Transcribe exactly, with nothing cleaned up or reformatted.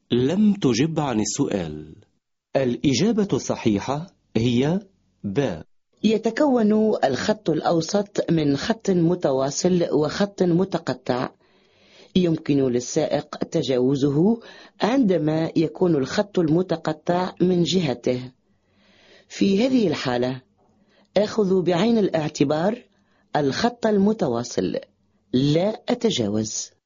لم تجب عن السؤال. الإجابة الصحيحة هي ب. يتكون الخط الأوسط من خط متواصل وخط متقطع، يمكن للسائق تجاوزه عندما يكون الخط المتقطع من جهته. في هذه الحالة آخذ بعين الاعتبار الخط المتواصل، لا أتجاوز.